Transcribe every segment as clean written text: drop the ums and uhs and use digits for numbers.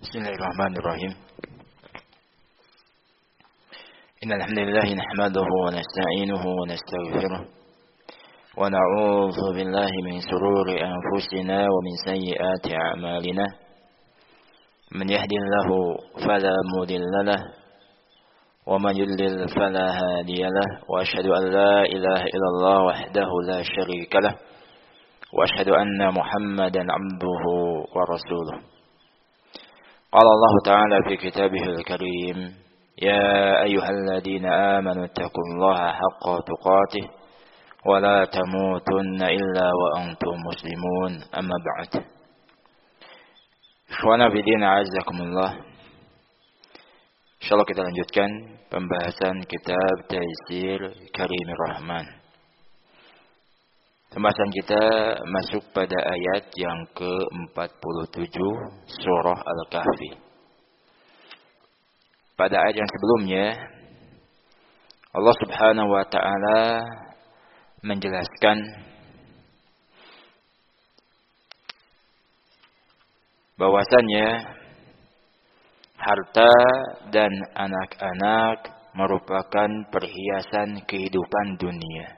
بسم الله الرحمن الرحيم إن الحمد لله نحمده ونستعينه ونستغفره ونعوذ بالله من شرور أنفسنا ومن سيئات أعمالنا من يهد الله فلا مضل له ومن يضلل فلا هادي له وأشهد أن لا إله إلا الله وحده لا شريك له وأشهد أن محمدا عبده ورسوله. قال الله تعالى في كتابه الكريم يا أيها الذين آمنوا اتقوا الله حق تقاته ولا تموتن إلا وأنتم مسلمون أما بعد. Ikhwana fillah a'azzakumullah. Insyaallah kita lanjutkan pembahasan kitab Taysir Karimir Rahman. Pembahasan kita masuk pada ayat yang ke-47 surah Al-Kahfi. Pada ayat yang sebelumnya Allah Subhanahu wa taala menjelaskan bahwasannya harta dan anak-anak merupakan perhiasan kehidupan dunia.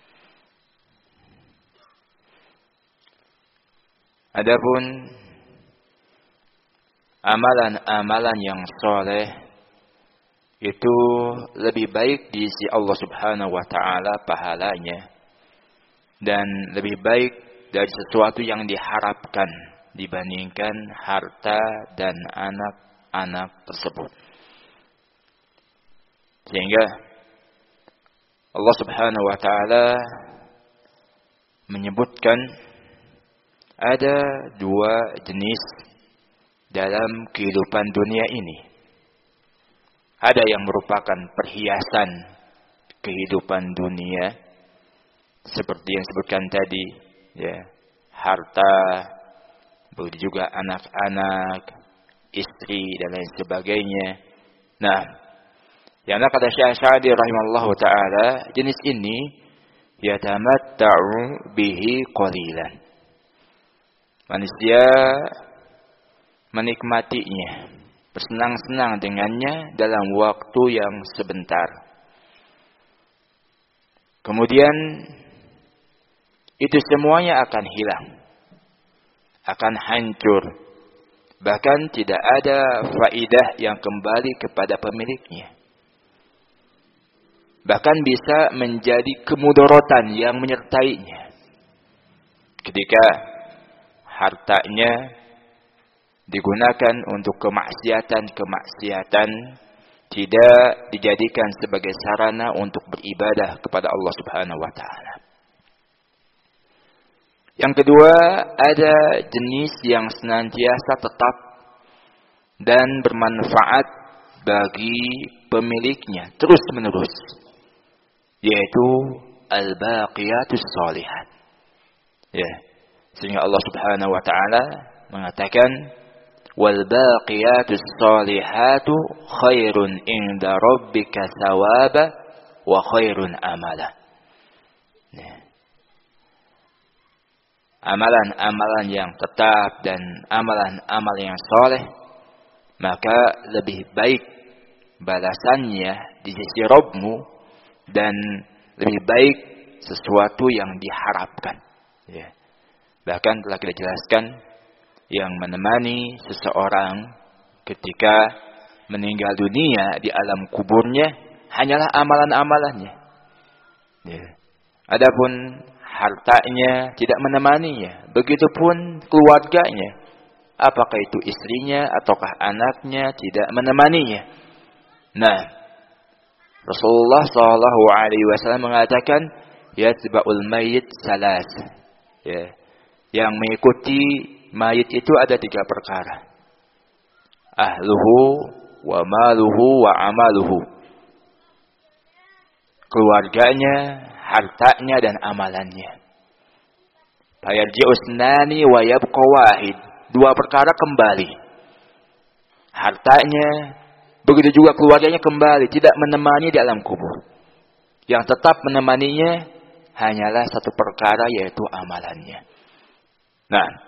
Adapun amalan-amalan yang soleh itu lebih baik di sisi Allah Subhanahu wa taala pahalanya dan lebih baik dari sesuatu yang diharapkan dibandingkan harta dan anak-anak tersebut. Sehingga Allah Subhanahu wa taala menyebutkan ada dua jenis dalam kehidupan dunia ini. Ada yang merupakan perhiasan kehidupan dunia, seperti yang disebutkan tadi, ya, harta, begitu juga anak-anak, istri dan lain sebagainya. Nah, yang kata Syekh Sa'di rahimallahu taala, jenis ini yatamatta'u bihi qalilan. Manusia menikmatinya, bersenang-senang dengannya dalam waktu yang sebentar. Kemudian itu semuanya akan hilang, akan hancur. Bahkan tidak ada faidah yang kembali kepada pemiliknya. Bahkan bisa menjadi kemudaratan yang menyertainya. Ketika hartanya digunakan untuk kemaksiatan, tidak dijadikan sebagai sarana untuk beribadah kepada Allah Subhanahu wa taala. Yang kedua, ada jenis yang senantiasa tetap dan bermanfaat bagi pemiliknya terus-menerus, yaitu al-baqiyatus shalihat. Ya. Sehingga Allah Subhanahu wa taala mengatakan wal baqiyatus shalihatu khairun inda rabbika thawaba wa khairun amala. Amalan-amalan yang tetap dan amalan-amalan yang soleh, maka lebih baik balasannya di sisi Rabbmu dan lebih baik sesuatu yang diharapkan. Ya. Bahkan telah kita jelaskan yang menemani seseorang ketika meninggal dunia di alam kuburnya hanyalah amalan-amalannya. Ya. Adapun hartanya tidak menemaninya, begitupun keluarganya. Apakah itu istrinya ataukah anaknya tidak menemaninya. Nah, Rasulullah SAW mengatakan yatba'ul mayyit salas. Ya. Yang mengikuti mayit itu ada 3 perkara. Ahluhu wa maluhu wa amaluhu. Keluarganya, hartanya dan amalannya. Fayarji'u isnani wa yabqa wahid. 2 perkara kembali. Hartanya, begitu juga keluarganya kembali, tidak menemani di alam kubur. Yang tetap menemaninya hanyalah 1 perkara, yaitu amalannya. Nah,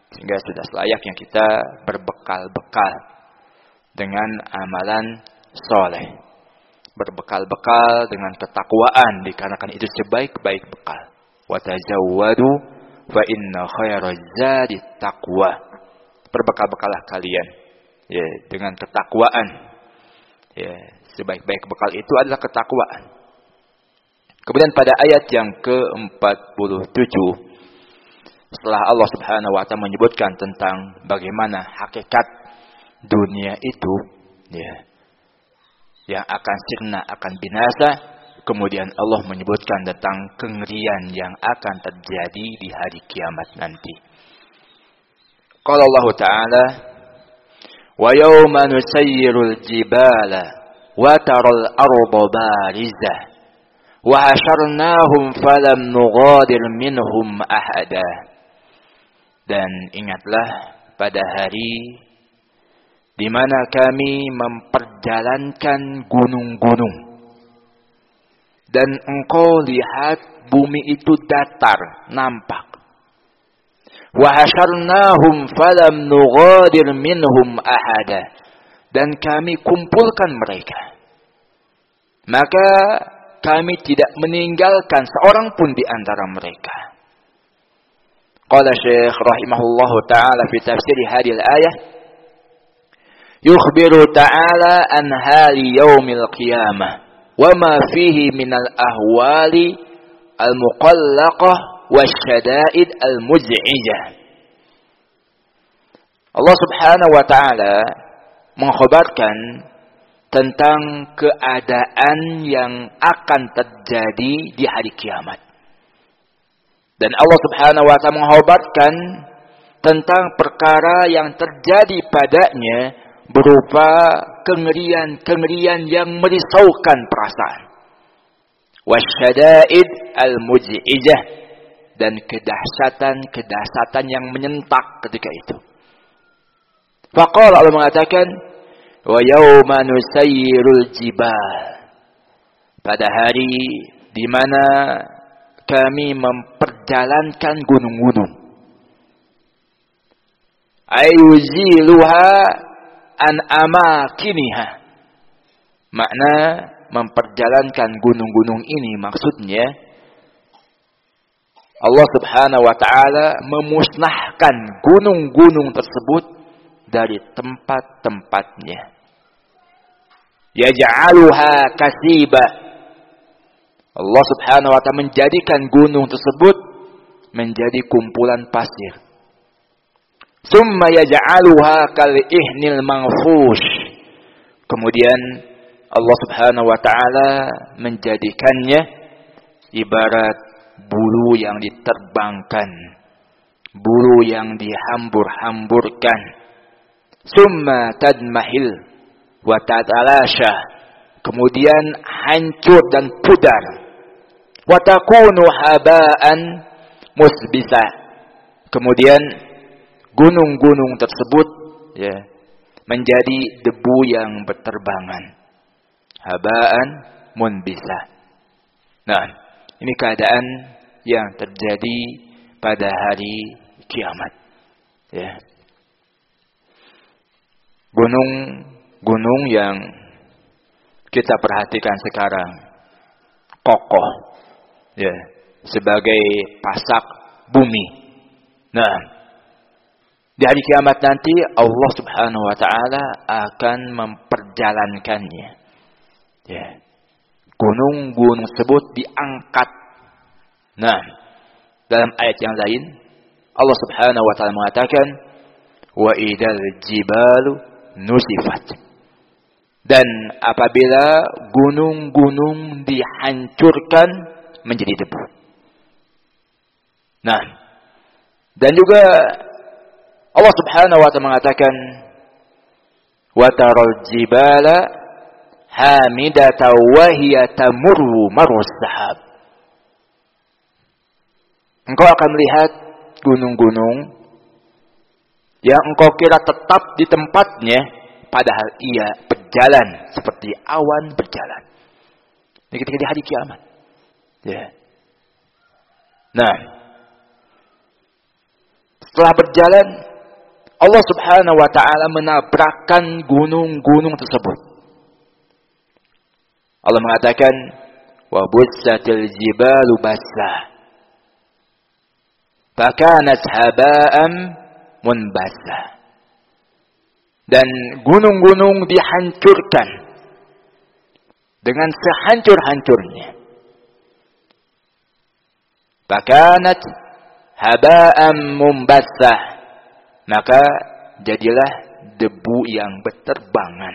Sehingga sudah selayaknya kita berbekal-bekal dengan amalan soleh. Berbekal-bekal dengan ketakwaan, dikarenakan itu sebaik-baik bekal. Wa tazawwadu fa inna khairaz zadi taqwa. Berbekal-bekalah kalian ya dengan ketakwaan. Ya, sebaik-baik bekal itu adalah ketakwaan. Kemudian pada ayat yang ke-47, setelah Allah Subhanahu wa taala menyebutkan tentang bagaimana hakikat dunia itu, ya, yang akan sirna, akan binasa, kemudian Allah menyebutkan tentang kengerian yang akan terjadi di hari kiamat nanti. Qala Allah Ta'ala, "Wa yawma nusayyirul jibala wa taral arda barizah wa hasyarnahum falam nughadir minhum ahada." Dan ingatlah pada hari di mana kami memperjalankan gunung-gunung dan engkau lihat bumi itu datar, nampak. Wa hasyarnahum falam nughadir minhum ahada. Dan kami kumpulkan mereka, maka kami tidak meninggalkan seorang pun di antara mereka. Qala Syekh rahimahullahu ta'ala fi tafsir hadhihi al-ayah, yukhbiru ta'ala an hali yaumil qiyamah wa ma fihi minal ahwali al-muqallaqah wasyada'id al-muz'ijah. Allah Subhanahu wa ta'ala mengkhabarkan tentang keadaan yang akan terjadi di hari kiamat. Dan Allah Subhanahu wa ta'ala mengkhabarkan tentang perkara yang terjadi padanya berupa kengerian-kengerian yang merisaukan perasaan. Wasyada'id al-muz'ijah, dan kedahsyatan yang menyentak ketika itu. Faqala, Allah mengatakan, wa yawma nusayyirul jibal, pada hari di mana kami memperjalankan gunung-gunung. Ayuziluha an amakiniha. Makna memperjalankan gunung-gunung ini maksudnya Allah Subhanahu wa ta'ala memusnahkan gunung-gunung tersebut dari tempat-tempatnya. Yaj'aluha kasiba. Allah Subhanahu wa ta'ala menjadikan gunung tersebut menjadi kumpulan pasir. Summa yaj'aluha kal ihnil manfush. Kemudian Allah Subhanahu wa ta'ala menjadikannya ibarat bulu yang diterbangkan, bulu yang dihambur-hamburkan. Summa tadmahil wa tatalasha. Kemudian hancur dan pudar. Wa takunu haba'an musbisa. Kemudian gunung-gunung tersebut ya menjadi debu yang berterbangan. Haba'an munbisa. Nah, ini keadaan yang terjadi pada hari kiamat. Ya. Gunung-gunung yang kita perhatikan sekarang kokoh, ya, sebagai pasak bumi. Nah, di hari kiamat nanti Allah Subhanahu wa ta'ala akan memperjalankannya. Ya. Gunung-gunung tersebut diangkat. Nah, dalam ayat yang lain Allah Subhanahu wa ta'ala mengatakan, wa idal jibalu nusifat. Dan apabila gunung-gunung dihancurkan menjadi debu. Nah, dan juga Allah Subhanahu wa ta'ala mengatakan, wa taral jibala hamidatan wa hiya tamurru marus sahab. Engkau akan melihat gunung-gunung yang engkau kira tetap di tempatnya, padahal ia berjalan seperti awan berjalan. Ini ketika di hari kiamat. Ya. Nah, Setelah berjalan, Allah Subhanahu wa ta'ala menabrakkan gunung-gunung tersebut. Allah mengatakan, wa bussatil jibalu bassa fakanat haba'an munbassa. Dan gunung-gunung dihancurkan dengan sehancur-hancurnya. Fakanat haba'an munbassa, maka jadilah debu yang berterbangan.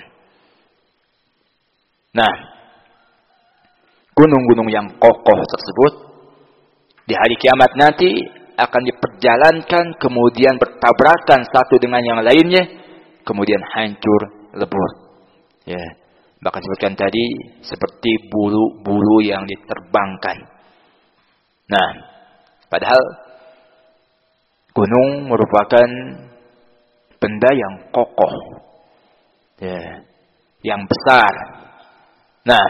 Nah, gunung-gunung yang kokoh tersebut di hari kiamat nanti akan diperjalankan, kemudian bertabrakan satu dengan yang lainnya, kemudian hancur lebur. Ya, bahkan disebutkan tadi seperti bulu-bulu yang diterbangkan. Nah, padahal gunung merupakan benda yang kokoh, ya, yang besar. Nah,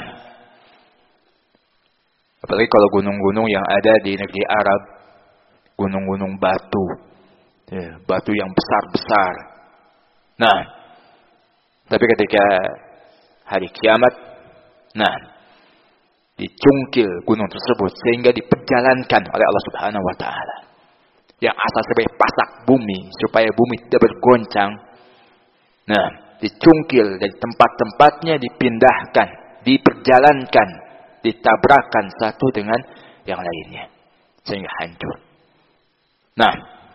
apalagi kalau gunung-gunung yang ada di negeri Arab, gunung-gunung batu, ya, batu yang besar-besar. Nah, tapi ketika hari kiamat, nah, dicungkil gunung tersebut sehingga diperjalankan oleh Allah Subhanahu wa ta'ala. Yang asal sebagai pasak bumi, supaya bumi tidak bergoncang. Nah, dicungkil dari tempat-tempatnya, dipindahkan, diperjalankan, ditabrakan satu dengan yang lainnya, sehingga hancur. Nah,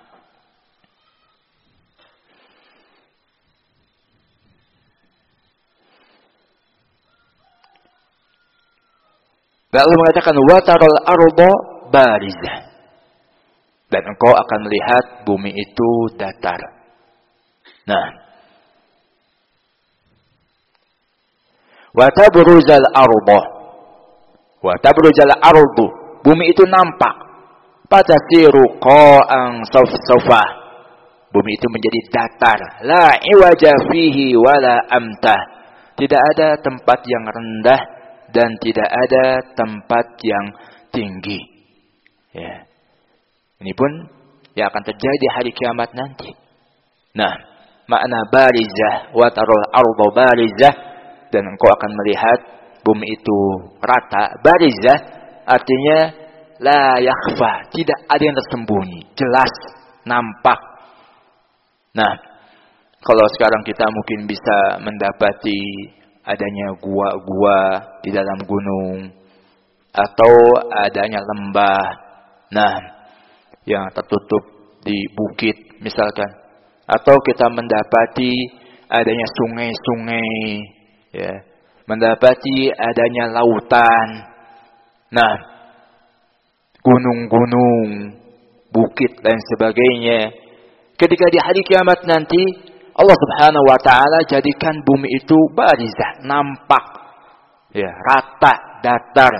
lalu mengatakan watarul arda barizah, dan engkau akan melihat bumi itu datar. Nah, watabruzal ardu, bumi itu nampak. Fatasiru qa'an safsafah, bumi itu menjadi datar. La iwaja fihi wala amtah, tidak ada tempat yang rendah dan tidak ada tempat yang tinggi. Ya, ini pun yang akan terjadi di hari kiamat nanti. Nah, makna barizah, wa tarul arda barizah, dan engkau akan melihat bumi itu rata. Barizah artinya la yakhfa, tidak ada yang tersembunyi, jelas, nampak. Nah, kalau sekarang kita mungkin bisa mendapati adanya gua-gua di dalam gunung, atau adanya lembah, nah, yang tertutup di bukit misalkan, atau kita mendapati adanya sungai-sungai, ya, mendapati adanya lautan, nah, gunung-gunung, bukit dan sebagainya. Ketika di hari kiamat nanti, Allah Subhanahu wa ta'ala jadikan bumi itu barizah, nampak, ya, rata, datar,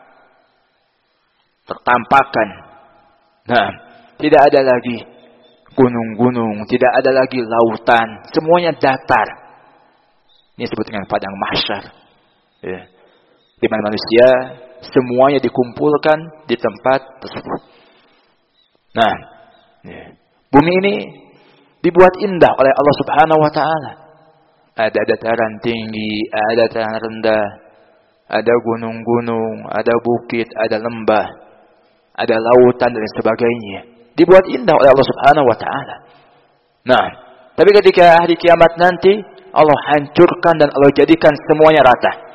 tertampakkan. Nah, tidak ada lagi gunung-gunung, tidak ada lagi lautan, semuanya datar. Ini disebut dengan padang mahsyar, ya, di mana manusia semuanya dikumpulkan di tempat tersebut. Nah, ya, bumi ini dibuat indah oleh Allah Subhanahu wa ta'ala. Ada dataran tinggi, ada dataran rendah, ada gunung-gunung, ada bukit, ada lembah, ada lautan dan sebagainya. Dibuat indah oleh Allah Subhanahu wa ta'ala. Nah, tapi ketika hari kiamat nanti, Allah hancurkan dan Allah jadikan semuanya rata.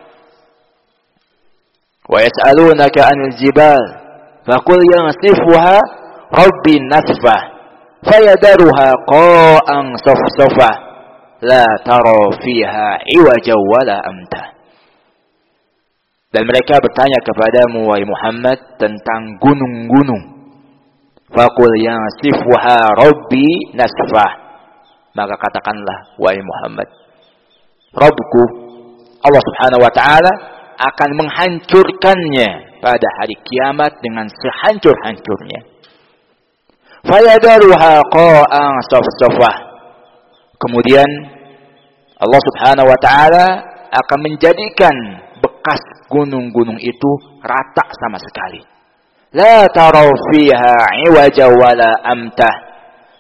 Wa yas'alunaka 'anil jibal faqul yansifuha rabbi nasfa fayadaruha qa'an safsafa la tara fiha iwaja wala amta. Dan mereka bertanya kepadamu wahai Muhammad tentang gunung-gunung. Faqul yansifuha rabbi nasfa, maka katakanlah wahai Muhammad, Rabbku Allah Subhanahu wa ta'ala akan menghancurkannya pada hari kiamat dengan sehancur-hancurnya. Fayadaruha qa'an safsafah, kemudian Allah Subhanahu wa ta'ala akan menjadikan bekas gunung-gunung itu rata sama sekali. La taraw fiha iwaja wala amtah,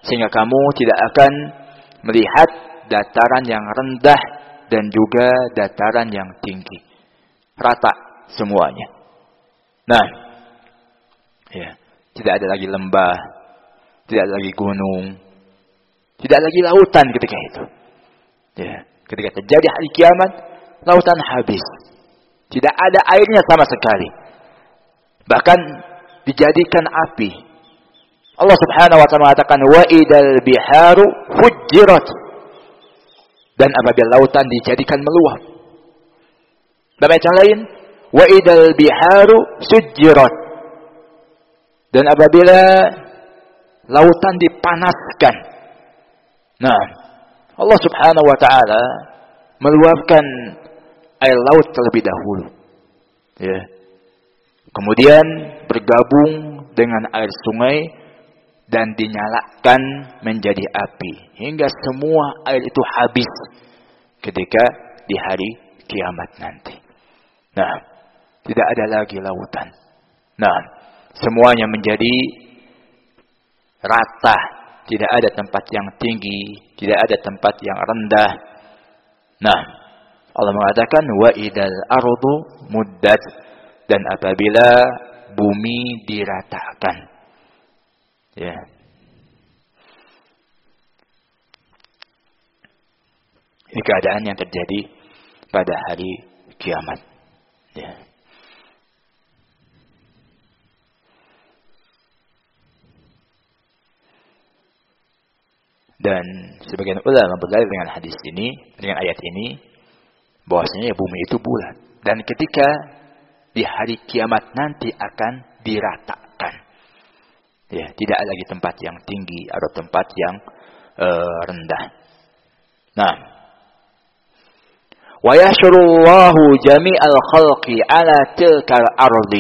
Sehingga kamu tidak akan melihat dataran yang rendah dan juga dataran yang tinggi. Rata semuanya. Nah, ya, tidak ada lagi lembah, tidak ada lagi gunung, tidak ada lagi lautan ketika itu. Ya, ketika terjadi hari kiamat, lautan habis. Tidak ada airnya sama sekali. Bahkan dijadikan api. Allah Subhanahu wa ta'ala mengatakan wa idal biharu fujirat. Dan apabila lautan dijadikan meluap. Dalam ayat yang lain, wa idal biharu sujirat. Dan apabila lautan dipanaskan. Nah, Allah Subhanahu wa ta'ala meluapkan air laut terlebih dahulu. Ya. Kemudian bergabung dengan air sungai dan dinyalakan menjadi api hingga semua air itu habis ketika di hari kiamat nanti. Nah, tidak ada lagi lautan. Nah, semuanya menjadi rata, tidak ada tempat yang tinggi, tidak ada tempat yang rendah. Nah, Allah mengatakan wa idal ardu muddat, dan apabila bumi diratakan. Ya. Ini keadaan yang terjadi pada hari kiamat. Ya. Dan sebagian ulama berdalil dengan hadis ini, dengan ayat ini, bahwasanya bumi itu bulat. Dan ketika di hari kiamat nanti akan diratakan. Ya, tidak ada lagi tempat yang tinggi atau tempat yang rendah. Nah, wa yahsyurullahu jami'al khalqi ala tilkal ardi.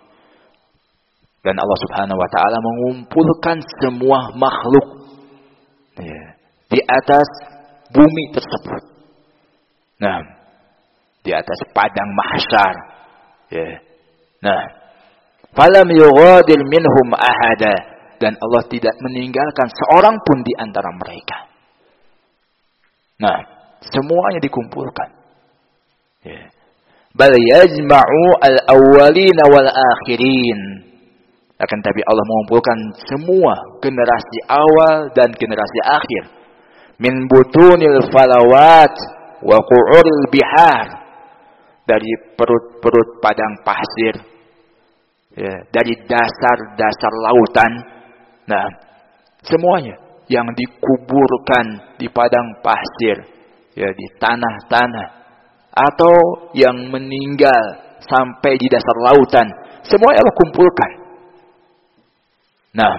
Dan Allah Subhanahu wa ta'ala mengumpulkan semua makhluk, ya, di atas bumi tersebut. Nah, di atas padang mahsyar. Ya. Nah, falam yughadir minhum ahada, dan Allah tidak meninggalkan seorang pun di antara mereka. Nah, semuanya dikumpulkan. Ya. Bal yajma'u al-awwalina wal akhirin. Akan tapi Allah mengumpulkan semua generasi awal dan generasi akhir. Min butunil falawat wa qu'uril bihar. Dari perut-perut padang pasir. Ya, dari dasar-dasar lautan. Nah, semuanya yang dikuburkan di padang pasir, ya, di tanah-tanah, atau yang meninggal sampai di dasar lautan, semuanya Allah kumpulkan. Nah,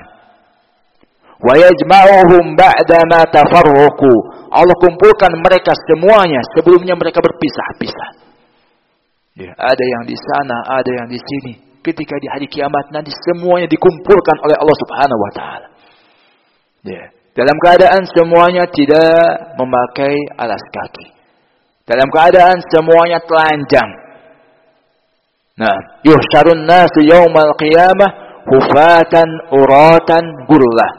wa yajma'uhum ba'da ma tafarraqu. Allah kumpulkan mereka semuanya sebelumnya mereka berpisah-pisah. Ya, ada yang di sana, ada yang di sini. Ketika di hari kiamat nanti semuanya dikumpulkan oleh Allah Subhanahu wa ta'ala. Ya, dalam keadaan semuanya tidak memakai alas kaki. Dalam keadaan semuanya telanjang. Nah, yuhsyarun nasu yaumal qiyamah hufatan uratan gurlah.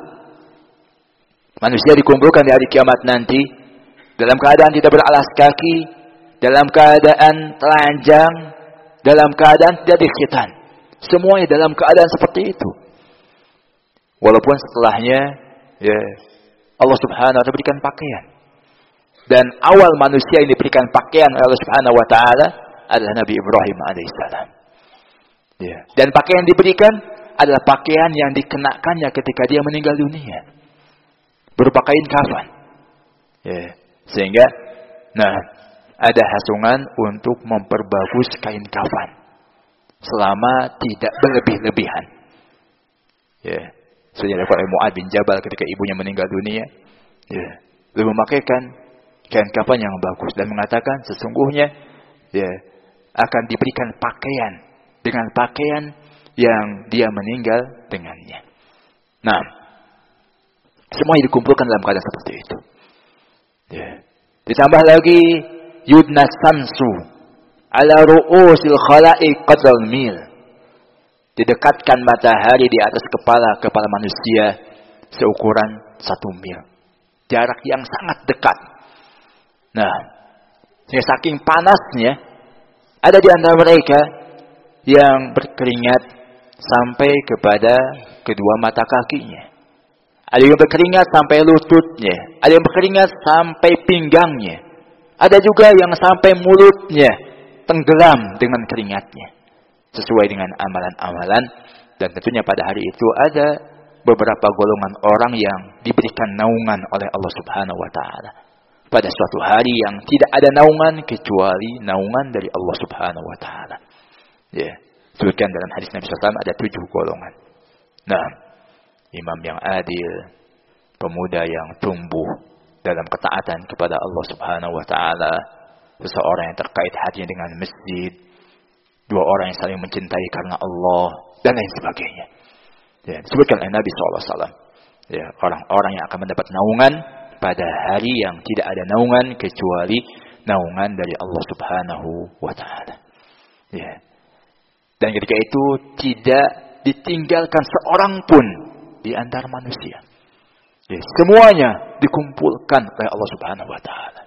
Manusia dikumpulkan di hari kiamat nanti dalam keadaan tidak beralas kaki, dalam keadaan telanjang, dalam keadaan tidak dikhitan. Semuanya dalam keadaan seperti itu. Walaupun setelahnya, ya, Allah Subhanahu wa ta'ala berikan pakaian. Dan awal manusia yang diberikan pakaian oleh Allah Subhanahu wa ta'ala adalah Nabi Ibrahim alaihissalam. Ya. Dan pakaian yang diberikan adalah pakaian yang dikenakannya ketika dia meninggal dunia. Berupa kain kafan. Ya. Sehingga, nah, ada hasungan untuk memperbagus kain kafan selama tidak berlebih-lebihan. Ya, sejarah oleh Mu'ad bin Jabal ketika ibunya meninggal dunia, ya, beliau memakaikan kain kafan yang bagus dan mengatakan sesungguhnya, ya, akan diberikan pakaian dengan pakaian yang dia meninggal dengannya. Nah, semuanya dikumpulkan dalam keadaan seperti itu. Ya. Ditambah lagi yudna samsu ala ru'usil khalaiq qadral mil. Didekatkan matahari di atas kepala manusia seukuran 1 mil. Jarak yang sangat dekat. Nah, saking panasnya, ada di antara mereka yang berkeringat sampai kepada kedua mata kakinya. Ada yang berkeringat sampai lututnya. Ada yang berkeringat sampai pinggangnya. Ada juga yang sampai mulutnya tenggelam dengan keringatnya. Sesuai dengan amalan-amalan. Dan tentunya pada hari itu ada beberapa golongan orang yang diberikan naungan oleh Allah Subhanahu wa Ta'ala. Pada suatu hari yang tidak ada naungan kecuali naungan dari Allah Subhanahu wa Ta'ala. Ya, sebutkan dalam hadis Nabi SAW ada 7 golongan. Nah, imam yang adil, pemuda yang tumbuh dalam ketaatan kepada Allah Subhanahu wa Ta'ala, seseorang yang terkait hatinya dengan masjid, 2 orang yang saling mencintai karena Allah, dan lain sebagainya. Ya, disebutkan oleh Nabi SAW. Ya, orang-orang yang akan mendapat naungan pada hari yang tidak ada naungan kecuali naungan dari Allah Subhanahu wa Ta'ala. Ya. Dan ketika itu tidak ditinggalkan seorang pun di antara manusia. Ya, semuanya dikumpulkan oleh Allah Subhanahu wa Ta'ala.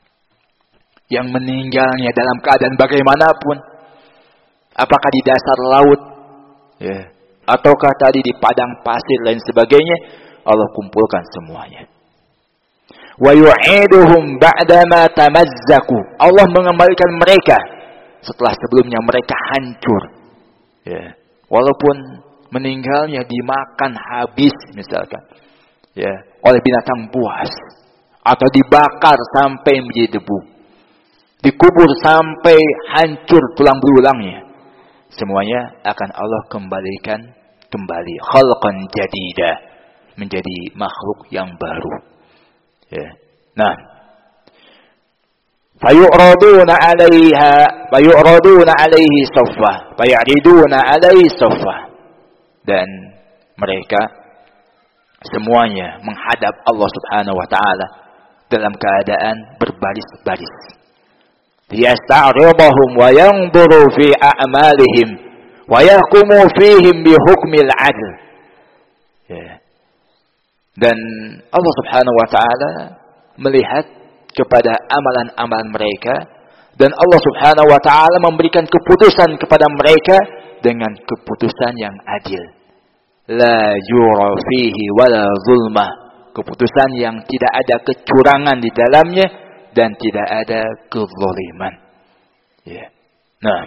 Yang meninggalnya dalam keadaan bagaimanapun, apakah di dasar laut, ya, ataukah tadi di padang pasir dan sebagainya, Allah kumpulkan semuanya. Wa yu'iduhum ba'dama tamazzaku. Allah mengembalikan mereka setelah sebelumnya mereka hancur. Ya, walaupun meninggalnya dimakan habis misalkan, ya, oleh binatang buas, atau dibakar sampai menjadi debu, dikubur sampai hancur tulang belulangnya, semuanya akan Allah kembalikan kembali, khalqan jadida, menjadi makhluk yang baru. Ya. Nah, fayu'raduna 'alaihi saffah, fay'riduna 'alaihi saffah. Dan mereka semuanya menghadap Allah Subhanahu wa Ta'ala dalam keadaan berbaris-baris. Yasta'ridhum wa yanzuru fi a'malihim wa yahkumu fihim bi hukmil 'adl. Ya. Dan Allah Subhanahu wa Ta'ala melihat kepada amalan-amalan mereka, dan Allah Subhanahu wa Ta'ala memberikan keputusan kepada mereka dengan keputusan yang adil. La yura fihi wala zulmah. Keputusan yang tidak ada kecurangan di dalamnya dan tidak ada kezaliman. Ya. Nah,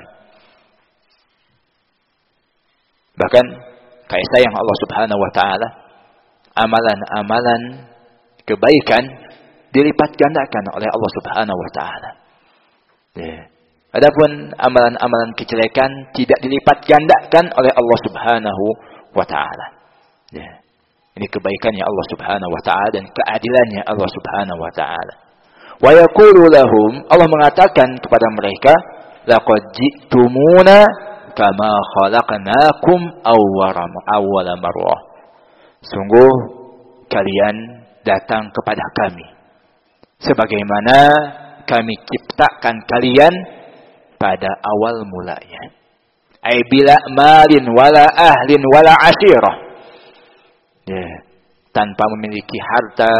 bahkan kasih sayang Allah Subhanahu wa Ta'ala, amalan-amalan kebaikan dilipat gandakan oleh Allah Subhanahu wa Ta'ala. Ya. Adapun amalan-amalan kejelekan tidak dilipat gandakan oleh Allah Subhanahu wa Ta'ala. Ya. Ini kebaikannya Allah Subhanahu wa Ta'ala dan keadilannya Allah Subhanahu wa Ta'ala. Wa yaqulu lahum, Allah mengatakan kepada mereka, laqad ji'tumuna kama khalaqnakum awwala marrah. Sungguh kalian datang kepada kami sebagaimana kami ciptakan kalian pada awal mulanya. Ai bila malin wala ahlin wala ashirah. Ya, tanpa memiliki harta,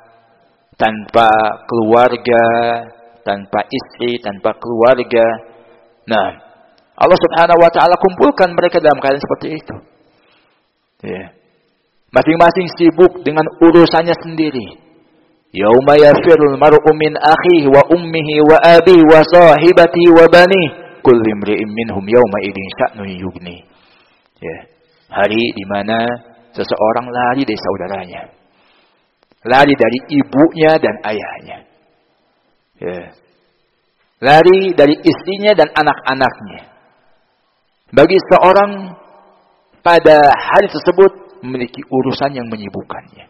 tanpa keluarga, tanpa istri, tanpa keluarga. Nah, Allah Subhanahu wa Ta'ala kumpulkan mereka dalam keadaan seperti itu. Ya. Masing-masing sibuk dengan urusannya sendiri. Yauma yafirul mar'u min akhihi wa ummihi wa abihi wa sahibatihi wa banihi kullu imri'in minhum yauma idzin sya'nun yughni. Ya. Hari di mana seseorang lari dari saudaranya. Lari dari ibunya dan ayahnya. Ya. Lari dari istrinya dan anak-anaknya. Bagi seorang pada hari tersebut memiliki urusan yang menyibukkannya.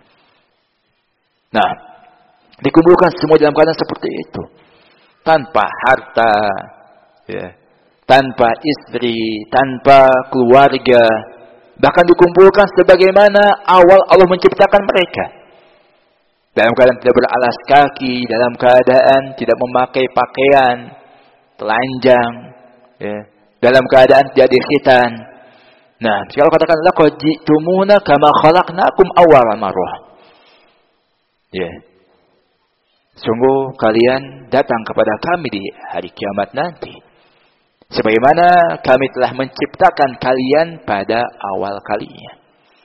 Nah, dikumpulkan semua dalam keadaan seperti itu. Tanpa harta, ya, tanpa istri, tanpa keluarga. Bahkan dikumpulkan sebagaimana awal Allah menciptakan mereka. Dalam keadaan tidak beralas kaki, dalam keadaan tidak memakai pakaian telanjang, ya, dalam keadaan tidak dikhitan. Nah, kalau katakan laqad ji'tumuna kama khalaqnakum awwala marrah. Ya. Sungguh kalian datang kepada kami di hari kiamat nanti. Sebagaimana kami telah menciptakan kalian pada awal kalinya.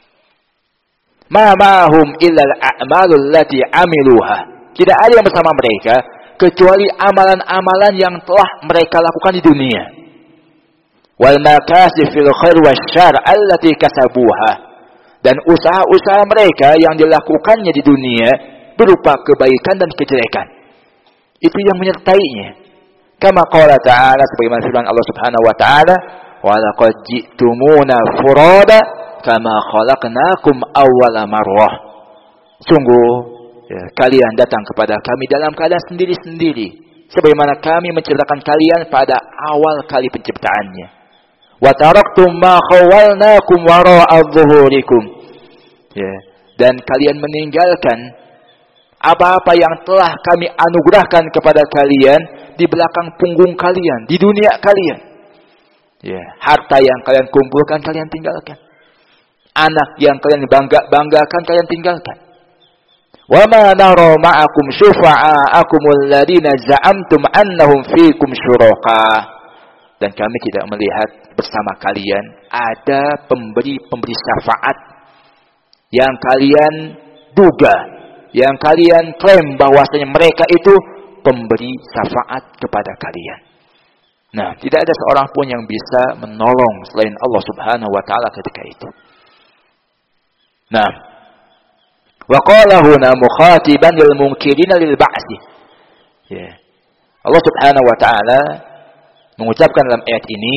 Ma ma'hum illa al-a'malul lati 'amiluha. Tidak ada yang bersama mereka kecuali amalan-amalan yang telah mereka lakukan di dunia. Wal makasib fil khair wasyarr allati kasabuha. Dan usaha-usaha mereka yang dilakukannya di dunia berupa kebaikan dan kejelekan. Itu yang menyertainya. Kama qala ta'ala, sebagaimana firman Allah Subhanahu wa ta'ala, wa laqad ji'tumuna furada kama khalaqnakum awwala marrah. Sungguh kalian datang kepada kami dalam keadaan sendiri-sendiri, sebagaimana kami menciptakan kalian pada awal kali penciptaannya. Wa taraktum ma khawalnakum wara'a dhuhurikum. Dan kalian meninggalkan apa-apa yang telah kami anugerahkan kepada kalian di belakang punggung kalian, di dunia kalian. Harta yang kalian kumpulkan kalian tinggalkan. Anak yang kalian banggakan kalian tinggalkan. Wa ma nara ma'akum syufa'akum alladziina za'amtum annahum fiikum syuraka. Dan kami tidak melihat bersama kalian ada pemberi syafaat yang kalian duga, yang kalian klaim bahwasanya mereka itu pemberi syafaat kepada kalian. Nah, tidak ada seorang pun yang bisa menolong selain Allah Subhanahu wa taala ketika itu. Nah, wa qala huna mukhatiban lil munkirina lil ba'si. Allah Subhanahu wa taala mengucapkan dalam ayat ini,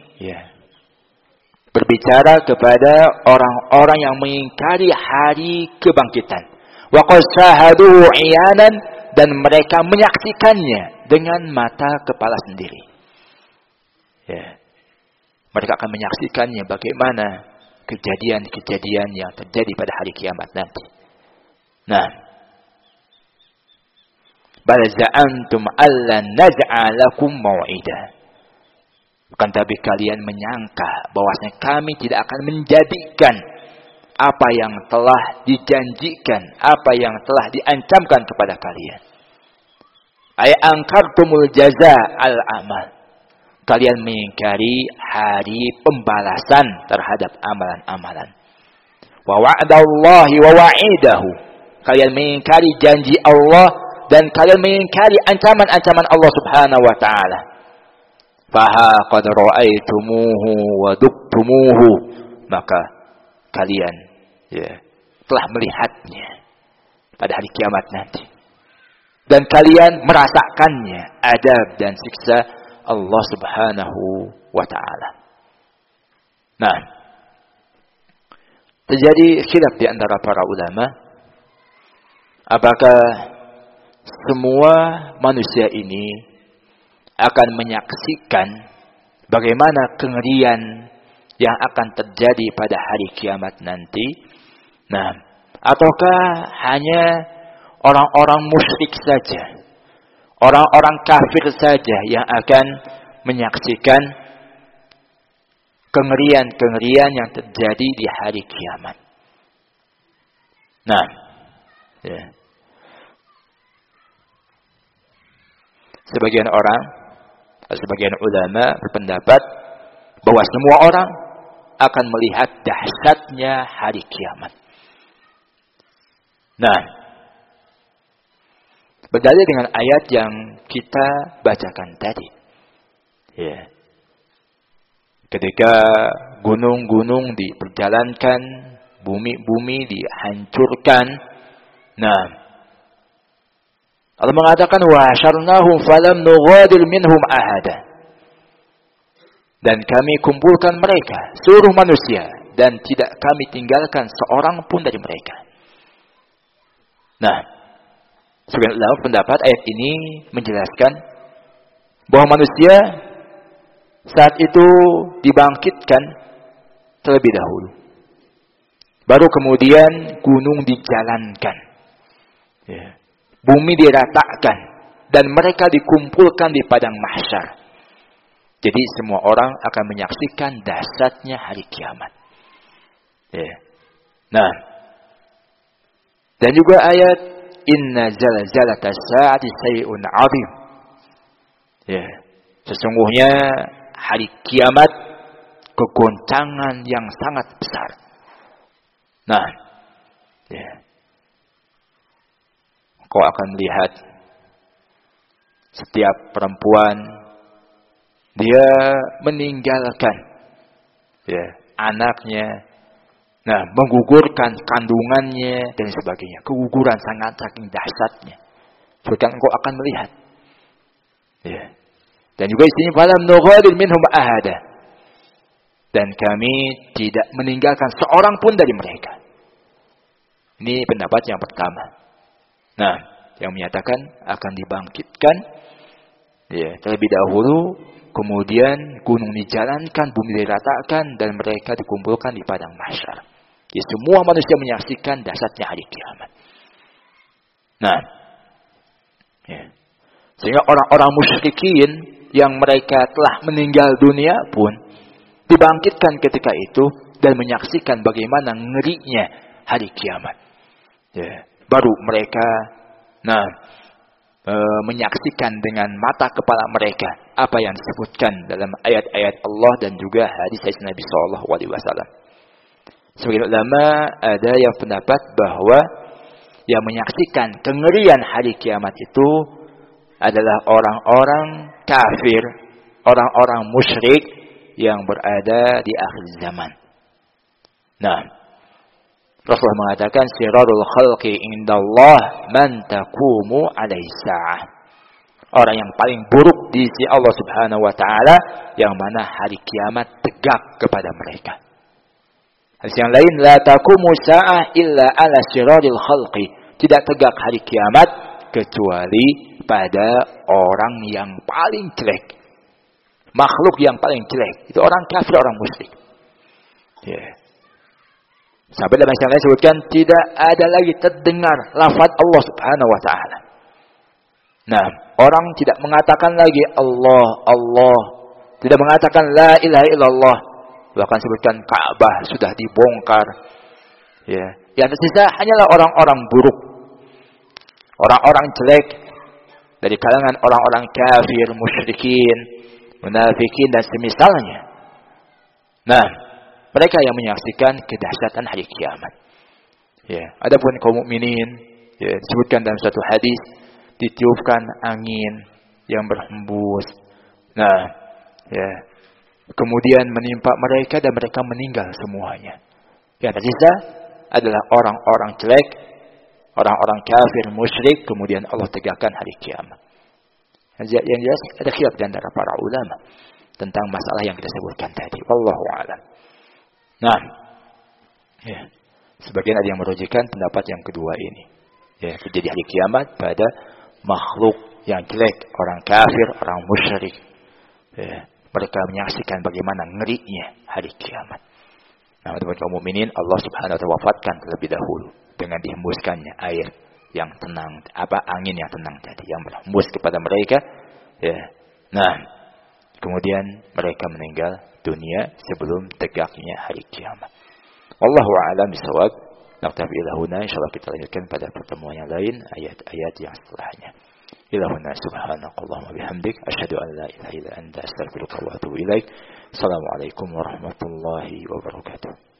berbicara kepada orang-orang yang mengingkari hari kebangkitan. Wa qad syahadu 'iyanan, dan mereka menyaksikannya dengan mata kepala sendiri. Mereka akan menyaksikannya bagaimana kejadian-kejadian yang terjadi pada hari kiamat nanti. Nah, bal za'antum allan naj'alakum mau'ida. Bukan tapi kalian menyangka bahwasanya kami tidak akan menjadikan apa yang telah dijanjikan, apa yang telah diancamkan kepada kalian. Ay angkartumul jaza al-amal. Kalian mengingkari hari pembalasan terhadap amalan-amalan. Wa wa'dallahi wa wa'idahu. Kalian mengingkari janji Allah dan kalian mengingkari ancaman-ancaman Allah Subhanahu wa taala. Faha qad ra'aitumuhu wa duktumuhu. Maka kalian telah melihatnya pada hari kiamat nanti. Dan kalian merasakannya, adab dan siksa Allah Subhanahu wa taala. Nah, terjadi khilaf di antara para ulama, apakah semua manusia ini akan menyaksikan bagaimana kengerian yang akan terjadi pada hari kiamat nanti. Nah, ataukah hanya orang-orang musyrik saja, orang-orang kafir saja yang akan menyaksikan kengerian-kengerian yang terjadi di hari kiamat. Nah, sebagian orang, sebagian ulama berpendapat bahwa semua orang akan melihat dahsyatnya hari kiamat. Nah, berdalil dengan ayat yang kita bacakan tadi. Ketika gunung-gunung diperjalankan, bumi-bumi dihancurkan. Nah, Allah mengatakan wa hasyarnahum falam nughadir minhum ahada. Dan kami kumpulkan mereka, seluruh manusia, dan tidak kami tinggalkan seorang pun dari mereka. Nah, sebagian ulama pendapat ayat ini menjelaskan bahwa manusia saat itu dibangkitkan terlebih dahulu. Baru kemudian gunung dijalankan. Bumi diratakan. Dan mereka dikumpulkan di padang mahsyar. Jadi semua orang akan menyaksikan dahsyatnya hari kiamat. Ya. Nah, dan juga ayat inna zalzalata sa'ati syai'un 'adzim. Ya. Sesungguhnya hari kiamat kegoncangan yang sangat besar. Nah, ya. Kau akan melihat setiap perempuan dia meninggalkan ya anaknya, nah menggugurkan kandungannya dan sebagainya. Keguguran sangat saking dahsyatnya. Bahkan engkau akan melihat. Ya. Dan juga istinya falam nughadir minhum ahada. Dan kami tidak meninggalkan seorang pun dari mereka. Ini pendapat yang pertama. Nah, yang menyatakan akan dibangkitkan ya, terlebih dahulu, kemudian gunung dijalankan, bumi diratakan, dan mereka dikumpulkan di padang mahsyar. Ya, semua manusia menyaksikan dahsyatnya hari kiamat. Nah, ya. Sehingga orang-orang musyrikin yang mereka telah meninggal dunia pun dibangkitkan ketika itu dan menyaksikan bagaimana ngerinya hari kiamat. Ya. Baru mereka menyaksikan dengan mata kepala mereka apa yang disebutkan dalam ayat-ayat Allah dan juga hadis Nabi sallallahu alaihi wasallam. Sebagian ulama ada yang pendapat bahwa yang menyaksikan kengerian hari kiamat itu adalah orang-orang kafir, orang-orang musyrik yang berada di akhir zaman. Nah, Rasulullah mengatakan sirarul khalqi indallah man taqumu alaihi sa'ah. Orang yang paling buruk di sisi Allah Subhanahu wa taala yang mana hari kiamat tegak kepada mereka. Hadis yang lain la taqumu sa'ah illa ala siraril khalqi. Tidak tegak hari kiamat kecuali pada orang yang paling jelek. Makhluk yang paling jelek itu orang kafir, orang musyrik. Yeah. Sampai dalam ayat lain disebutkan tidak ada lagi terdengar lafaz Allah Subhanahu wa taala. Nah, orang tidak mengatakan lagi Allah, Allah, tidak mengatakan la ilaha illallah. Bahkan sebutkan Ka'bah sudah dibongkar. Ya, yang tersisa hanyalah orang-orang buruk. Orang-orang jelek dari kalangan orang-orang kafir, musyrikin, munafikin dan semisalnya. Nah, mereka yang menyaksikan kedahsyatan hari kiamat. Ya, adapun kaum mukminin, ya, disebutkan dalam satu hadis, ditiupkan angin yang berhembus. Nah, ya, kemudian menimpa mereka dan mereka meninggal semuanya. Yang tersisa adalah orang-orang jelek, orang-orang kafir, musyrik, kemudian Allah tegakkan hari kiamat. Yang jelas ada khilaf di antara para ulama tentang masalah yang kita sebutkan tadi. Wallahu a'lam. Nah, ya, sebagian ada yang merujukan pendapat yang kedua ini. Ya, terjadi hari kiamat pada makhluk yang jelek, orang kafir, orang musyrik. Ya, mereka menyaksikan bagaimana ngerinya hari kiamat. Nah, teman-teman kaum mukminin, Allah Subhanahu wa taala wafatkan terlebih dahulu dengan dihembuskannya air yang tenang, angin yang tenang tadi yang berhembus kepada mereka. Ya. Nah, kemudian mereka meninggal dunia sebelum tegaknya hari kiamat. Wallahu a'lam bishawab. Naktafi ila huna, insyaallah kita lanjutkan pada pertemuan yang lain ayat-ayat yang setelahnya. Ila huna subhanakallahumma bihamdik asyhadu an la ilaha illa anta astaghfiruka wa atubu ilaik. Assalamualaikum warahmatullahi wabarakatuh.